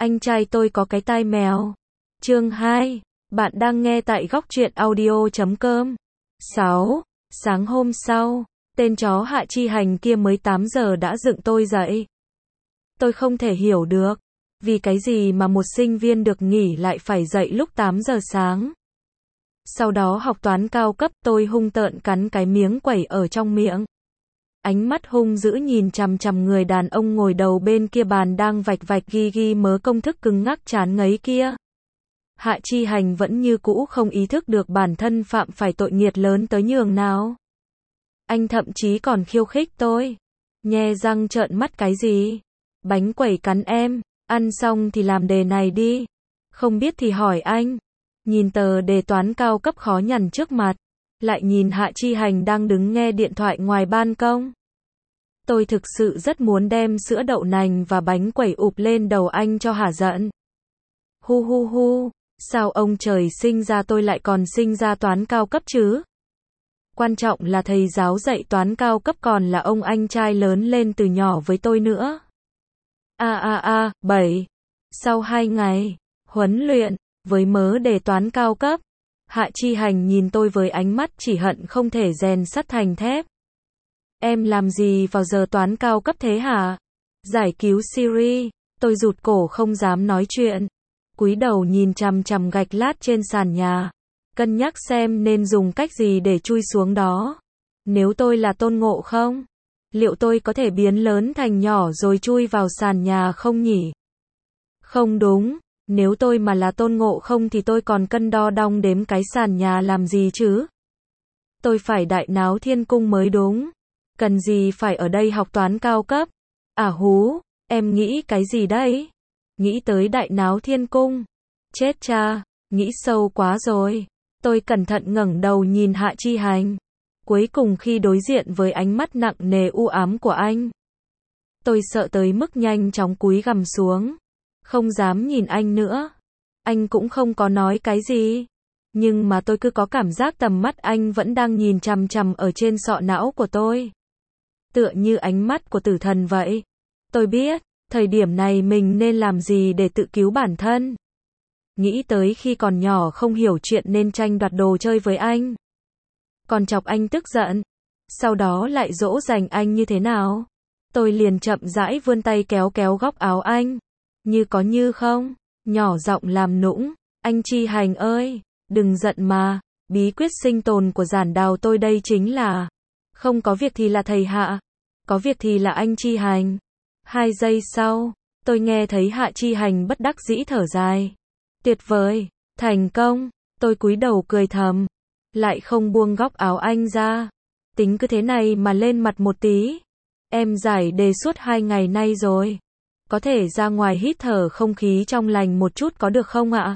Anh trai tôi có cái tai mèo. Chương 2. Bạn đang nghe tại góc truyện audio.com. 6. Sáng hôm sau, tên chó Hạ Chi Hành kia mới 8 giờ đã dựng tôi dậy. Tôi không thể hiểu được, vì cái gì mà một sinh viên được nghỉ lại phải dậy lúc 8 giờ sáng. Sau đó học toán cao cấp, tôi hung tợn cắn cái miếng quẩy ở trong miệng. Ánh mắt hung dữ nhìn chằm chằm người đàn ông ngồi đầu bên kia bàn đang vạch vạch ghi mớ công thức cứng ngắc chán ngấy kia. Hạ Chi Hành vẫn như cũ không ý thức được bản thân phạm phải tội nghiệt lớn tới nhường nào. Anh thậm chí còn khiêu khích tôi. Nhe răng trợn mắt cái gì? Bánh quẩy cắn em, ăn xong thì làm đề này đi. Không biết thì hỏi anh. Nhìn tờ đề toán cao cấp khó nhằn trước mặt, lại nhìn Hạ Chi Hành đang đứng nghe điện thoại ngoài ban công. Tôi thực sự rất muốn đem sữa đậu nành và bánh quẩy ụp lên đầu anh cho hả giận. Hu hu hu, sao ông trời sinh ra tôi lại còn sinh ra toán cao cấp chứ? Quan trọng là thầy giáo dạy toán cao cấp còn là ông anh trai lớn lên từ nhỏ với tôi nữa. 7. Sau 2 ngày huấn luyện với mớ đề toán cao cấp, Hạ Chi Hành nhìn tôi với ánh mắt chỉ hận không thể rèn sắt thành thép. Em làm gì vào giờ toán cao cấp thế hả? Giải cứu Siri. Tôi rụt cổ không dám nói chuyện. Cúi đầu nhìn chằm chằm gạch lát trên sàn nhà. Cân nhắc xem nên dùng cách gì để chui xuống đó. Nếu tôi là Tôn Ngộ Không, liệu tôi có thể biến lớn thành nhỏ rồi chui vào sàn nhà không nhỉ? Không đúng. Nếu tôi mà là Tôn Ngộ Không thì tôi còn cân đo đong đếm cái sàn nhà làm gì chứ? Tôi phải đại náo thiên cung mới đúng. Cần gì phải ở đây học toán cao cấp? À hú, em nghĩ cái gì đấy? Nghĩ tới đại náo thiên cung. Chết cha, nghĩ sâu quá rồi. Tôi cẩn thận ngẩng đầu nhìn Hạ Chi Hành. Cuối cùng khi đối diện với ánh mắt nặng nề u ám của anh, tôi sợ tới mức nhanh chóng cúi gằm xuống. Không dám nhìn anh nữa. Anh cũng không có nói cái gì. Nhưng mà tôi cứ có cảm giác tầm mắt anh vẫn đang nhìn chằm chằm ở trên sọ não của tôi. Tựa như ánh mắt của tử thần vậy. Tôi biết, thời điểm này mình nên làm gì để tự cứu bản thân. Nghĩ tới khi còn nhỏ không hiểu chuyện nên tranh đoạt đồ chơi với anh. Còn chọc anh tức giận. Sau đó lại dỗ dành anh như thế nào. Tôi liền chậm rãi vươn tay kéo kéo góc áo anh. Như có như không, nhỏ giọng làm nũng. Anh Chi Hành ơi, đừng giận mà. Bí quyết sinh tồn của giản đào tôi đây chính là không có việc thì là thầy Hạ, có việc thì là anh Chi Hành. 2 giây sau, tôi nghe thấy Hạ Chi Hành bất đắc dĩ thở dài. Tuyệt vời, thành công. Tôi cúi đầu cười thầm, lại không buông góc áo anh ra. Tính cứ thế này mà lên mặt một tí. Em giải đề suốt 2 ngày nay rồi. Có thể ra ngoài hít thở không khí trong lành một chút có được không ạ?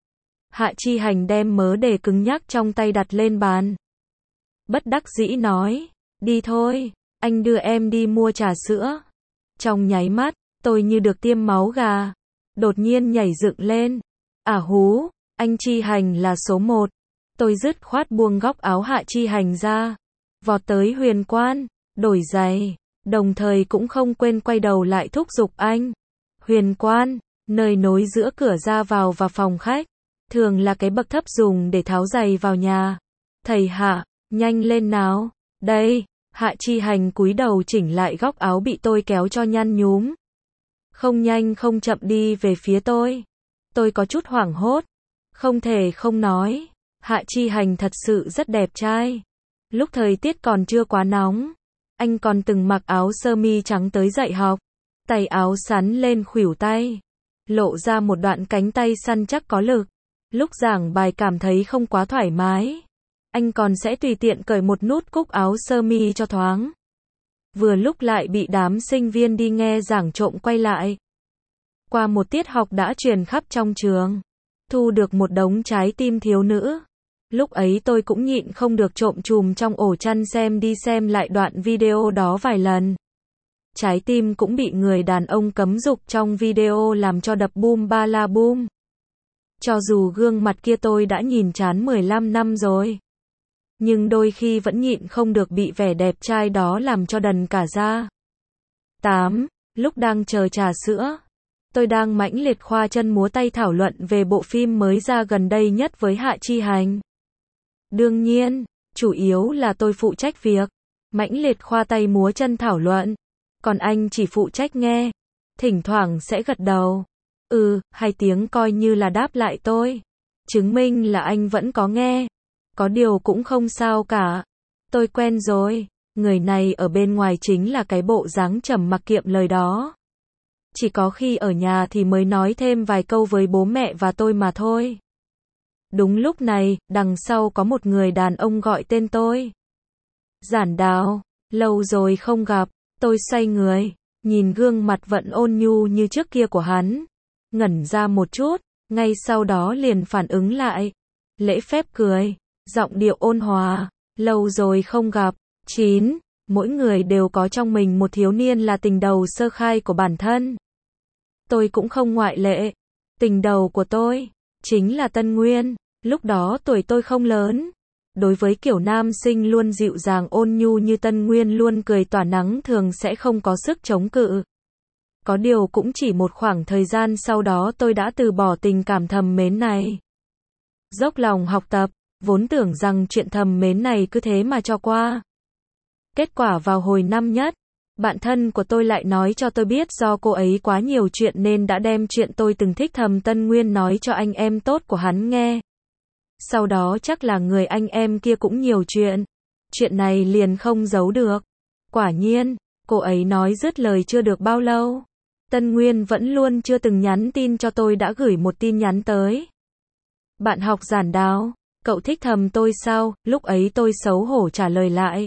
Hạ Chi Hành đem mớ đề cứng nhắc trong tay đặt lên bàn. Bất đắc dĩ nói, đi thôi, anh đưa em đi mua trà sữa. Trong nháy mắt, tôi như được tiêm máu gà. Đột nhiên nhảy dựng lên. À hú, anh Chi Hành là số 1. Tôi dứt khoát buông góc áo Hạ Chi Hành ra. Vọt tới Huyền Quan, đổi giày. Đồng thời cũng không quên quay đầu lại thúc giục anh. Huyền Quan, nơi nối giữa cửa ra vào và phòng khách. Thường là cái bậc thấp dùng để tháo giày vào nhà. Thầy Hạ, nhanh lên nào. Đây, Hạ Chi Hành cúi đầu chỉnh lại góc áo bị tôi kéo cho nhăn nhúm. Không nhanh không chậm đi về phía tôi. Tôi có chút hoảng hốt. Không thể không nói. Hạ Chi Hành thật sự rất đẹp trai. Lúc thời tiết còn chưa quá nóng, anh còn từng mặc áo sơ mi trắng tới dạy học. Tay áo sắn lên khuỷu tay. Lộ ra một đoạn cánh tay săn chắc có lực. Lúc giảng bài cảm thấy không quá thoải mái, anh còn sẽ tùy tiện cởi một nút cúc áo sơ mi cho thoáng. Vừa lúc lại bị đám sinh viên đi nghe giảng trộm quay lại. Qua một tiết học đã truyền khắp trong trường, thu được một đống trái tim thiếu nữ. Lúc ấy tôi cũng nhịn không được trộm chùm trong ổ chăn xem đi xem lại đoạn video đó vài lần. Trái tim cũng bị người đàn ông cấm dục trong video làm cho đập bum ba la bum. Cho dù gương mặt kia tôi đã nhìn chán 15 năm rồi, nhưng đôi khi vẫn nhịn không được bị vẻ đẹp trai đó làm cho đần cả da. 8. Lúc đang chờ trà sữa, Tôi đang mãnh liệt khoa chân múa tay thảo luận về bộ phim mới ra gần đây nhất với Hạ Chi Hành. Đương nhiên, chủ yếu là tôi phụ trách việc mãnh liệt khoa tay múa chân thảo luận, còn anh chỉ phụ trách nghe, thỉnh thoảng sẽ gật đầu. Hai tiếng coi như là đáp lại tôi, chứng minh là anh vẫn có nghe. Có điều cũng không sao cả. Tôi quen rồi, người này ở bên ngoài chính là cái bộ dáng trầm mặc kiệm lời đó. Chỉ có khi ở nhà thì mới nói thêm vài câu với bố mẹ và tôi mà thôi. Đúng lúc này, đằng sau có một người đàn ông gọi tên tôi. Giản Đào, lâu rồi không gặp. Tôi xoay người, nhìn gương mặt vẫn ôn nhu như trước kia của hắn. Ngẩn ra một chút, ngay sau đó liền phản ứng lại. Lễ phép cười, giọng điệu ôn hòa, lâu rồi không gặp. 9. Mỗi người đều có trong mình một thiếu niên là tình đầu sơ khai của bản thân. Tôi cũng không ngoại lệ. Tình đầu của tôi chính là Tân Nguyên. Lúc đó tuổi tôi không lớn. Đối với kiểu nam sinh luôn dịu dàng ôn nhu như Tân Nguyên luôn cười tỏa nắng thường sẽ không có sức chống cự. Có điều cũng chỉ một khoảng thời gian sau đó tôi đã từ bỏ tình cảm thầm mến này. Dốc lòng học tập, vốn tưởng rằng chuyện thầm mến này cứ thế mà cho qua. Kết quả vào hồi năm nhất, bạn thân của tôi lại nói cho tôi biết do cô ấy quá nhiều chuyện nên đã đem chuyện tôi từng thích thầm Tân Nguyên nói cho anh em tốt của hắn nghe. Sau đó chắc là người anh em kia cũng nhiều chuyện. Chuyện này liền không giấu được. Quả nhiên, cô ấy nói dứt lời chưa được bao lâu. Tân Nguyên vẫn luôn chưa từng nhắn tin cho tôi đã gửi một tin nhắn tới. Bạn học Giản Đào, cậu thích thầm tôi sao? Lúc ấy tôi xấu hổ trả lời lại.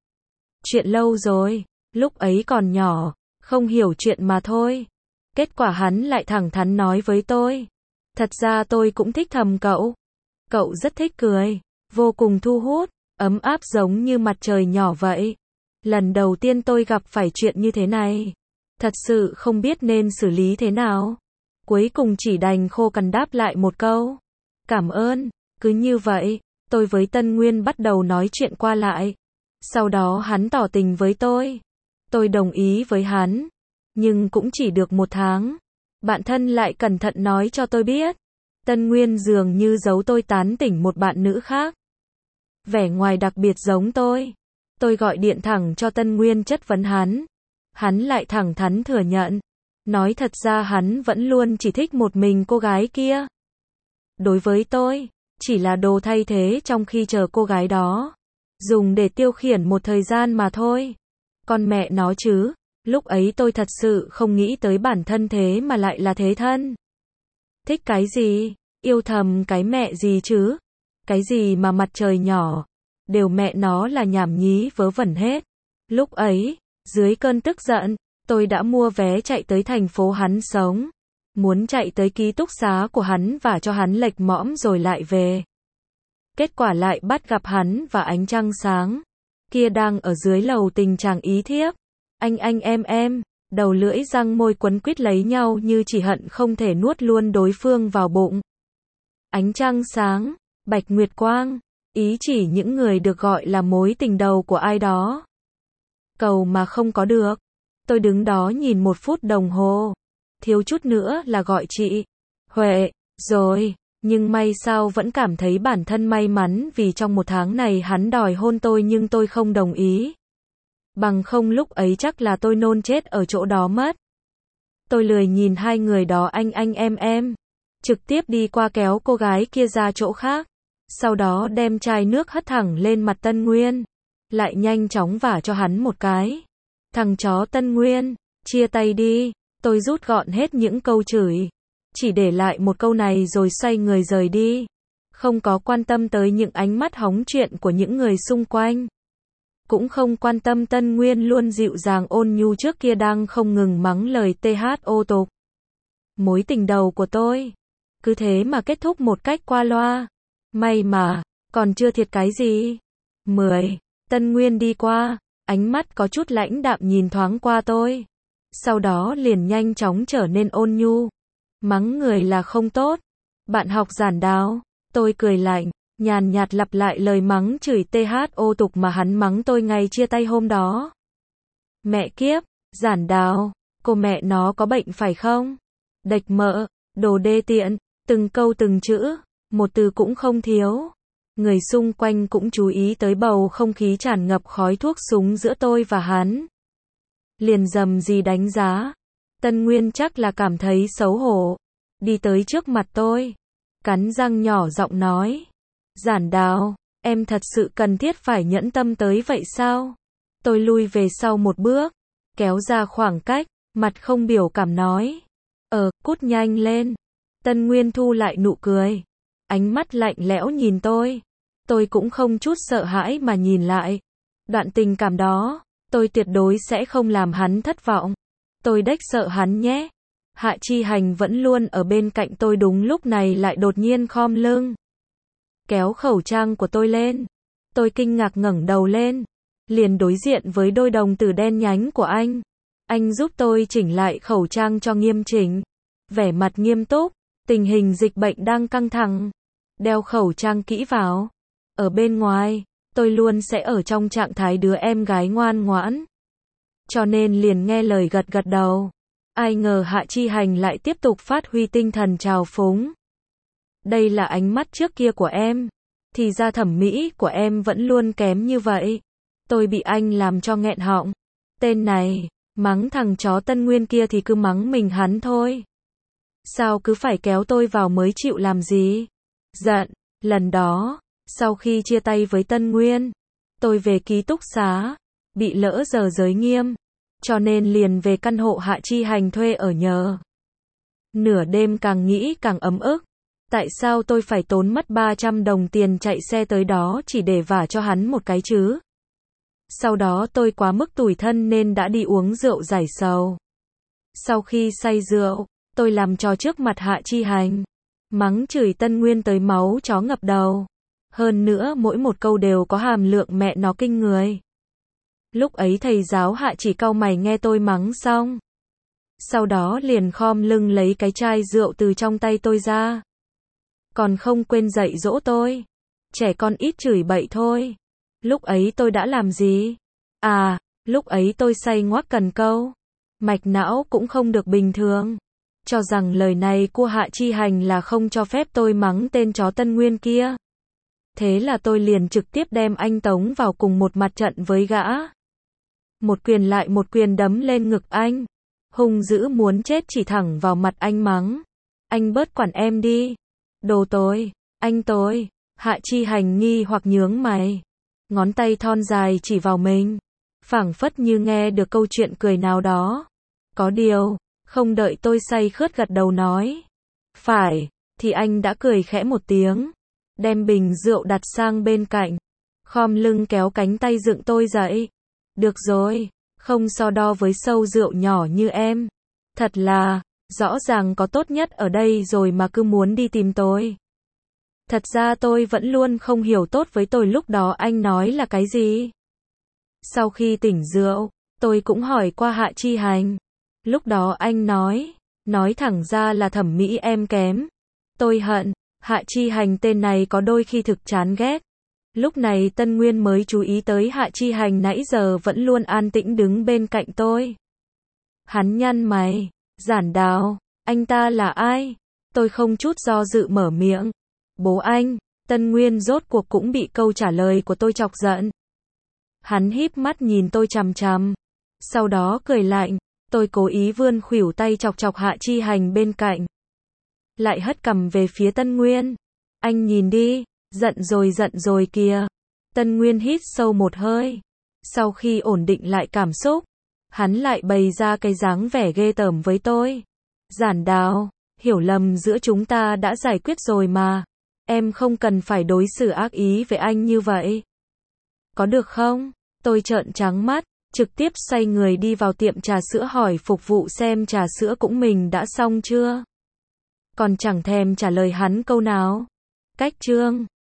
Chuyện lâu rồi, lúc ấy còn nhỏ, không hiểu chuyện mà thôi. Kết quả hắn lại thẳng thắn nói với tôi. Thật ra tôi cũng thích thầm cậu. Cậu rất thích cười, vô cùng thu hút, ấm áp giống như mặt trời nhỏ vậy. Lần đầu tiên tôi gặp phải chuyện như thế này. Thật sự không biết nên xử lý thế nào. Cuối cùng chỉ đành khô cằn đáp lại một câu. Cảm ơn. Cứ như vậy, tôi với Tân Nguyên bắt đầu nói chuyện qua lại. Sau đó hắn tỏ tình với tôi. Tôi đồng ý với hắn. Nhưng cũng chỉ được 1 tháng. Bạn thân lại cẩn thận nói cho tôi biết. Tân Nguyên dường như giấu tôi tán tỉnh một bạn nữ khác. Vẻ ngoài đặc biệt giống tôi. Tôi gọi điện thẳng cho Tân Nguyên chất vấn hắn. Hắn lại thẳng thắn thừa nhận. Nói thật ra hắn vẫn luôn chỉ thích một mình cô gái kia. Đối với tôi, chỉ là đồ thay thế trong khi chờ cô gái đó. Dùng để tiêu khiển một thời gian mà thôi. Con mẹ nó chứ, lúc ấy tôi thật sự không nghĩ tới bản thân thế mà lại là thế thân. Thích cái gì, yêu thầm cái mẹ gì chứ, cái gì mà mặt trời nhỏ, đều mẹ nó là nhảm nhí vớ vẩn hết. Lúc ấy, dưới cơn tức giận, tôi đã mua vé chạy tới thành phố hắn sống. Muốn chạy tới ký túc xá của hắn và cho hắn lệch mõm rồi lại về. Kết quả lại bắt gặp hắn và ánh trăng sáng. Kia đang ở dưới lầu tình trạng ý thiếp. Anh em, đầu lưỡi răng môi quấn quýt lấy nhau như chỉ hận không thể nuốt luôn đối phương vào bụng. Ánh trăng sáng, bạch nguyệt quang, ý chỉ những người được gọi là mối tình đầu của ai đó. Cầu mà không có được. Tôi đứng đó nhìn 1 phút đồng hồ. Thiếu chút nữa là gọi chị Huệ, rồi. Nhưng may sao vẫn cảm thấy bản thân may mắn vì trong 1 tháng này hắn đòi hôn tôi nhưng tôi không đồng ý. Bằng không lúc ấy chắc là tôi nôn chết ở chỗ đó mất. Tôi lười nhìn hai người đó anh em. Trực tiếp đi qua kéo cô gái kia ra chỗ khác. Sau đó đem chai nước hất thẳng lên mặt Tân Nguyên. Lại nhanh chóng vả cho hắn một cái. Thằng chó Tân Nguyên, chia tay đi. Tôi rút gọn hết những câu chửi. Chỉ để lại một câu này rồi xoay người rời đi. Không có quan tâm tới những ánh mắt hóng chuyện của những người xung quanh. Cũng không quan tâm Tân Nguyên luôn dịu dàng ôn nhu trước kia đang không ngừng mắng lời THO tục. Mối tình đầu của tôi. Cứ thế mà kết thúc một cách qua loa. May mà, còn chưa thiệt cái gì. 10. Tân Nguyên đi qua, ánh mắt có chút lãnh đạm nhìn thoáng qua tôi. Sau đó liền nhanh chóng trở nên ôn nhu. Mắng người là không tốt. Bạn học Giản Đào. Tôi cười lạnh, nhàn nhạt lặp lại lời mắng chửi THO tục mà hắn mắng tôi ngày chia tay hôm đó. Mẹ kiếp, Giản Đào, cô mẹ nó có bệnh phải không? Đệch mợ, đồ đê tiện, từng câu từng chữ, một từ cũng không thiếu. Người xung quanh cũng chú ý tới bầu không khí tràn ngập khói thuốc súng giữa tôi và hắn. Liền rầm rì đánh giá. Tân Nguyên chắc là cảm thấy xấu hổ. Đi tới trước mặt tôi. Cắn răng nhỏ giọng nói. Giản Đào, em thật sự cần thiết phải nhẫn tâm tới vậy sao? Tôi lui về sau một bước. Kéo ra khoảng cách, mặt không biểu cảm nói. Cút nhanh lên. Tân Nguyên thu lại nụ cười. Ánh mắt lạnh lẽo nhìn tôi. Tôi cũng không chút sợ hãi mà nhìn lại. Đoạn tình cảm đó, tôi tuyệt đối sẽ không làm hắn thất vọng. Tôi đếch sợ hắn nhé. Hạ Chi Hành vẫn luôn ở bên cạnh tôi đúng lúc này lại đột nhiên khom lưng. Kéo khẩu trang của tôi lên. Tôi kinh ngạc ngẩng đầu lên. Liền đối diện với đôi đồng tử đen nhánh của anh. Anh giúp tôi chỉnh lại khẩu trang cho nghiêm chỉnh. Vẻ mặt nghiêm túc. Tình hình dịch bệnh đang căng thẳng. Đeo khẩu trang kỹ vào. Ở bên ngoài, tôi luôn sẽ ở trong trạng thái đứa em gái ngoan ngoãn. Cho nên liền nghe lời gật gật đầu. Ai ngờ Hạ Chi Hành lại tiếp tục phát huy tinh thần trào phúng. Đây là ánh mắt trước kia của em. Thì ra thẩm mỹ của em vẫn luôn kém như vậy. Tôi bị anh làm cho nghẹn họng. Tên này, mắng thằng chó Tân Nguyên kia thì cứ mắng mình hắn thôi. Sao cứ phải kéo tôi vào mới chịu làm gì? Giận, lần đó, sau khi chia tay với Tân Nguyên, tôi về ký túc xá, bị lỡ giờ giới nghiêm, cho nên liền về căn hộ Hạ Chi Hành thuê ở nhờ. Nửa đêm càng nghĩ càng ấm ức. Tại sao tôi phải tốn mất 300 đồng tiền chạy xe tới đó chỉ để vả cho hắn một cái chứ? Sau đó tôi quá mức tủi thân nên đã đi uống rượu giải sầu. Sau khi say rượu, tôi làm trò trước mặt Hạ Chi Hành. Mắng chửi Tân Nguyên tới máu chó ngập đầu. Hơn nữa mỗi một câu đều có hàm lượng mẹ nó kinh người. Lúc ấy thầy giáo Hạ chỉ cau mày nghe tôi mắng xong. Sau đó liền khom lưng lấy cái chai rượu từ trong tay tôi ra. Còn không quên dạy dỗ tôi. Trẻ con ít chửi bậy thôi. Lúc ấy tôi đã làm gì? Lúc ấy tôi say ngoác cần câu. Mạch não cũng không được bình thường. Cho rằng lời này của Hạ Chi Hành là không cho phép tôi mắng tên chó Tân Nguyên kia. Thế là tôi liền trực tiếp đem anh tống vào cùng một mặt trận với gã. Một quyền lại một quyền đấm lên ngực anh. Hung dữ muốn chết chỉ thẳng vào mặt anh mắng. Anh bớt quản em đi. Đồ tôi, anh tôi. Hạ Chi Hành nghi hoặc nhướng mày. Ngón tay thon dài chỉ vào mình. Phảng phất như nghe được câu chuyện cười nào đó. Có điều, không đợi tôi say khướt gật đầu nói. Phải, thì anh đã cười khẽ một tiếng. Đem bình rượu đặt sang bên cạnh. Khom lưng kéo cánh tay dựng tôi dậy. Được rồi, không so đo với sâu rượu nhỏ như em. Thật là, rõ ràng có tốt nhất ở đây rồi mà cứ muốn đi tìm tôi. Thật ra tôi vẫn luôn không hiểu tốt với tôi lúc đó anh nói là cái gì. Sau khi tỉnh rượu, tôi cũng hỏi qua Hạ Chi Hành. Lúc đó anh nói thẳng ra là thẩm mỹ em kém. Tôi hận, Hạ Chi Hành tên này có đôi khi thực chán ghét. Lúc này Tân Nguyên mới chú ý tới Hạ Chi Hành nãy giờ vẫn luôn an tĩnh đứng bên cạnh tôi. Hắn nhăn mày, Giản Đào, anh ta là ai? Tôi không chút do dự mở miệng. Bố anh. Tân Nguyên rốt cuộc cũng bị câu trả lời của tôi chọc giận. Hắn híp mắt nhìn tôi chằm chằm. Sau đó cười lạnh. Tôi cố ý vươn khuỷu tay chọc chọc Hạ Chi Hành bên cạnh. Lại hất cằm về phía Tân Nguyên. Anh nhìn đi, giận rồi kìa. Tân Nguyên hít sâu một hơi. Sau khi ổn định lại cảm xúc, hắn lại bày ra cái dáng vẻ ghê tởm với tôi. Giản Đào, hiểu lầm giữa chúng ta đã giải quyết rồi mà. Em không cần phải đối xử ác ý với anh như vậy. Có được không? Tôi trợn trắng mắt, trực tiếp xoay người đi vào tiệm trà sữa hỏi phục vụ xem trà sữa cũng mình đã xong chưa. Còn chẳng thèm trả lời hắn câu nào. Cách chương